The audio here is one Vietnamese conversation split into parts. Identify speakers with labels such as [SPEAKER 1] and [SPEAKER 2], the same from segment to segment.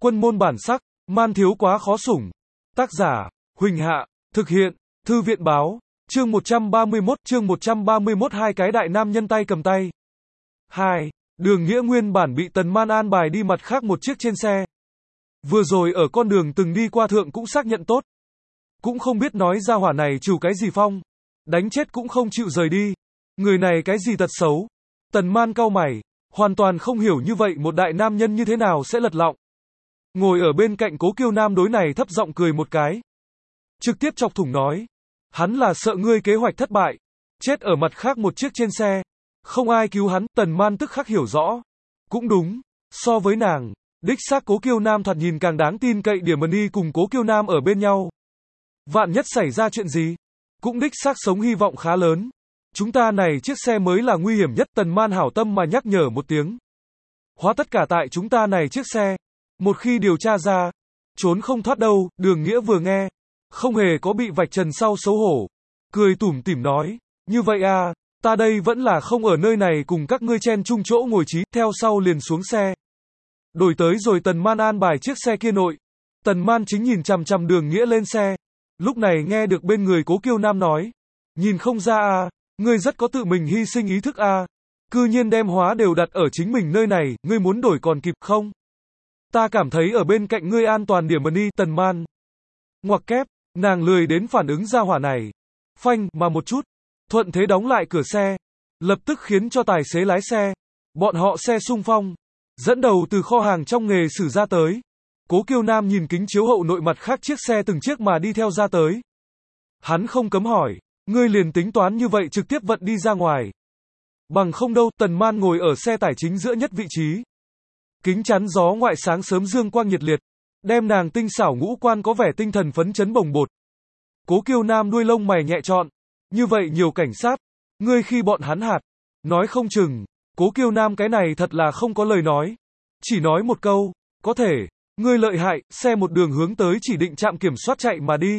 [SPEAKER 1] Quân môn bản sắc, man thiếu quá khó sủng. Tác giả, Huỳnh Hạ, thực hiện, Thư viện báo, chương 131, hai cái đại nam nhân tay cầm tay. 2. Đường Nghĩa nguyên bản bị Tần Man an bài đi mặt khác một chiếc trên xe. Vừa rồi ở con đường từng đi qua thượng cũng xác nhận tốt. Cũng không biết nói ra hỏa này trừ cái gì phong. Đánh chết cũng không chịu rời đi. Người này cái gì tật xấu. Tần Man cau mày, hoàn toàn không hiểu như vậy một đại nam nhân như thế nào sẽ lật lọng. Ngồi ở bên cạnh Cố Kiêu Nam đối này thấp giọng cười một cái. Trực tiếp chọc thủng nói. Hắn là sợ ngươi kế hoạch thất bại. Chết ở mặt khác một chiếc trên xe. Không ai cứu hắn, Tần Man tức khắc hiểu rõ. Cũng đúng, so với nàng, đích xác Cố Kiêu Nam thoạt nhìn càng đáng tin cậy điểm đi cùng Cố Kiêu Nam ở bên nhau. Vạn nhất xảy ra chuyện gì, cũng đích xác sống hy vọng khá lớn. Chúng ta này chiếc xe mới là nguy hiểm nhất, Tần Man hảo tâm mà nhắc nhở một tiếng. Hóa tất cả tại chúng ta này chiếc xe. Một khi điều tra ra, trốn không thoát đâu. Đường Nghĩa vừa nghe, không hề có bị vạch trần sau xấu hổ. Cười tủm tỉm nói, như vậy à, ta đây vẫn là không ở nơi này cùng các ngươi chen chung chỗ ngồi trí, theo sau liền xuống xe. Đổi tới rồi Tần Man an bài chiếc xe kia nội. Tần Man chính nhìn chằm chằm Đường Nghĩa lên xe. Lúc này nghe được bên người Cố Kiêu Nam nói, nhìn không ra à, ngươi rất có tự mình hy sinh ý thức à, cư nhiên đem hóa đều đặt ở chính mình nơi này, ngươi muốn đổi còn kịp không? Ta cảm thấy ở bên cạnh ngươi an toàn điểm đi. Tần Man ngoặc kép, nàng lười đến phản ứng ra hỏa này. Phanh mà một chút, thuận thế đóng lại cửa xe, lập tức khiến cho tài xế lái xe, bọn họ xe xung phong, dẫn đầu từ kho hàng trong nghề xử ra tới. Cố Kiêu Nam nhìn kính chiếu hậu nội mặt khác chiếc xe từng chiếc mà đi theo ra tới. Hắn không cấm hỏi, ngươi liền tính toán như vậy trực tiếp vận đi ra ngoài. Bằng không đâu. Tần Man ngồi ở xe tải chính giữa nhất vị trí. Kính chắn gió ngoại sáng sớm dương quang nhiệt liệt, đem nàng tinh xảo ngũ quan có vẻ tinh thần phấn chấn bồng bột. Cố Kiêu Nam đuôi lông mày nhẹ trọn, như vậy nhiều cảnh sát, ngươi khi bọn hắn hạt, nói không chừng. Cố Kiêu Nam cái này thật là không có lời nói, chỉ nói một câu, có thể, ngươi lợi hại. Xe một đường hướng tới chỉ định trạm kiểm soát chạy mà đi.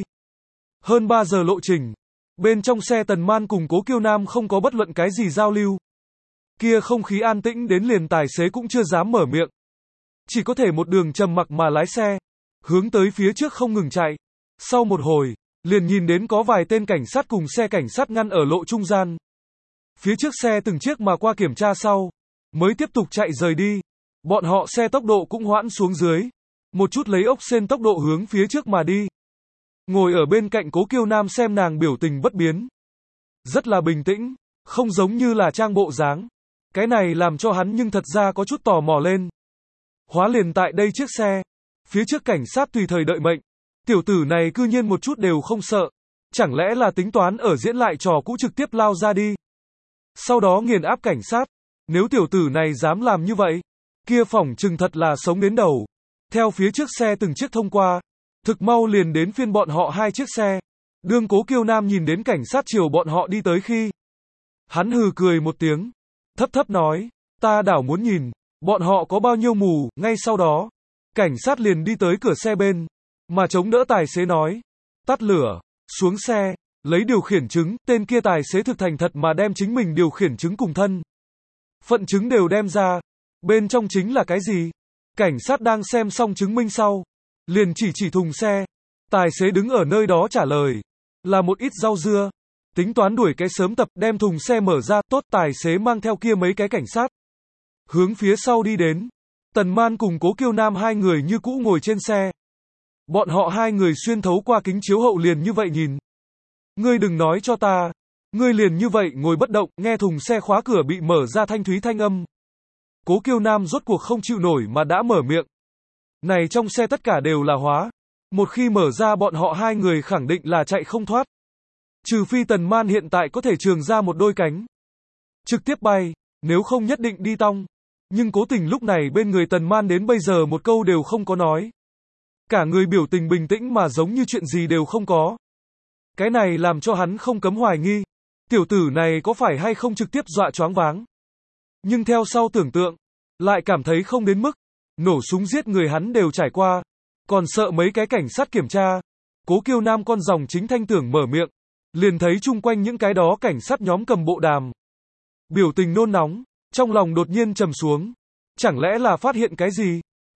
[SPEAKER 1] Hơn 3 giờ lộ trình, bên trong xe Tần Man cùng Cố Kiêu Nam không có bất luận cái gì giao lưu. Kia không khí an tĩnh đến liền tài xế cũng chưa dám mở miệng. Chỉ có thể một đường trầm mặc mà lái xe, hướng tới phía trước không ngừng chạy. Sau một hồi, liền nhìn đến có vài tên cảnh sát cùng xe cảnh sát ngăn ở lộ trung gian. Phía trước xe từng chiếc mà qua kiểm tra sau, mới tiếp tục chạy rời đi. Bọn họ xe tốc độ cũng hoãn xuống dưới, một chút lấy ốc sên tốc độ hướng phía trước mà đi. Ngồi ở bên cạnh Cố Kiêu Nam xem nàng biểu tình bất biến, rất là bình tĩnh, không giống như là trang bộ dáng. Cái này làm cho hắn nhưng thật ra có chút tò mò lên. Hóa liền tại đây chiếc xe, phía trước cảnh sát tùy thời đợi mệnh. Tiểu tử này cư nhiên một chút đều không sợ. Chẳng lẽ là tính toán ở diễn lại trò cũ trực tiếp lao ra đi, sau đó nghiền áp cảnh sát. Nếu tiểu tử này dám làm như vậy, kia phỏng chừng thật là sống đến đầu. Theo phía trước xe từng chiếc thông qua, thực mau liền đến phiên bọn họ hai chiếc xe. Đương Cố Kiêu Nam nhìn đến cảnh sát chiều bọn họ đi tới khi, hắn hừ cười một tiếng, thấp thấp nói, ta đảo muốn nhìn, bọn họ có bao nhiêu mù. Ngay sau đó, cảnh sát liền đi tới cửa xe bên, mà chống đỡ tài xế nói, tắt lửa, xuống xe, lấy điều khiển chứng. Tên kia tài xế thực thành thật mà đem chính mình điều khiển chứng cùng thân phận chứng đều đem ra. Bên trong chính là cái gì? Cảnh sát đang xem xong chứng minh sau, liền chỉ thùng xe. Tài xế đứng ở nơi đó trả lời, là một ít rau dưa. Tính toán đuổi cái sớm tập, đem thùng xe mở ra. Tốt. Tài xế mang theo kia mấy cái cảnh sát, hướng phía sau đi đến. Tần Man cùng Cố Kiêu Nam hai người như cũ ngồi trên xe. Bọn họ hai người xuyên thấu qua kính chiếu hậu liền như vậy nhìn. Ngươi đừng nói cho ta, ngươi liền như vậy ngồi bất động, nghe thùng xe khóa cửa bị mở ra thanh thúy thanh âm. Cố Kiêu Nam rốt cuộc không chịu nổi mà đã mở miệng. Này trong xe tất cả đều là hóa. Một khi mở ra bọn họ hai người khẳng định là chạy không thoát. Trừ phi Tần Man hiện tại có thể trường ra một đôi cánh, trực tiếp bay, nếu không nhất định đi tong. Nhưng cố tình lúc này bên người Tần Man đến bây giờ một câu đều không có nói. Cả người biểu tình bình tĩnh mà giống như chuyện gì đều không có. Cái này làm cho hắn không cấm hoài nghi, tiểu tử này có phải hay không trực tiếp dọa choáng váng. Nhưng theo sau tưởng tượng, lại cảm thấy không đến mức. Nổ súng giết người hắn đều trải qua, còn sợ mấy cái cảnh sát kiểm tra. Cố Kiêu Nam con dòng chính thanh tưởng mở miệng, liền thấy chung quanh những cái đó cảnh sát nhóm cầm bộ đàm, biểu tình nôn nóng, trong lòng đột nhiên trầm xuống. Chẳng lẽ là phát hiện cái gì?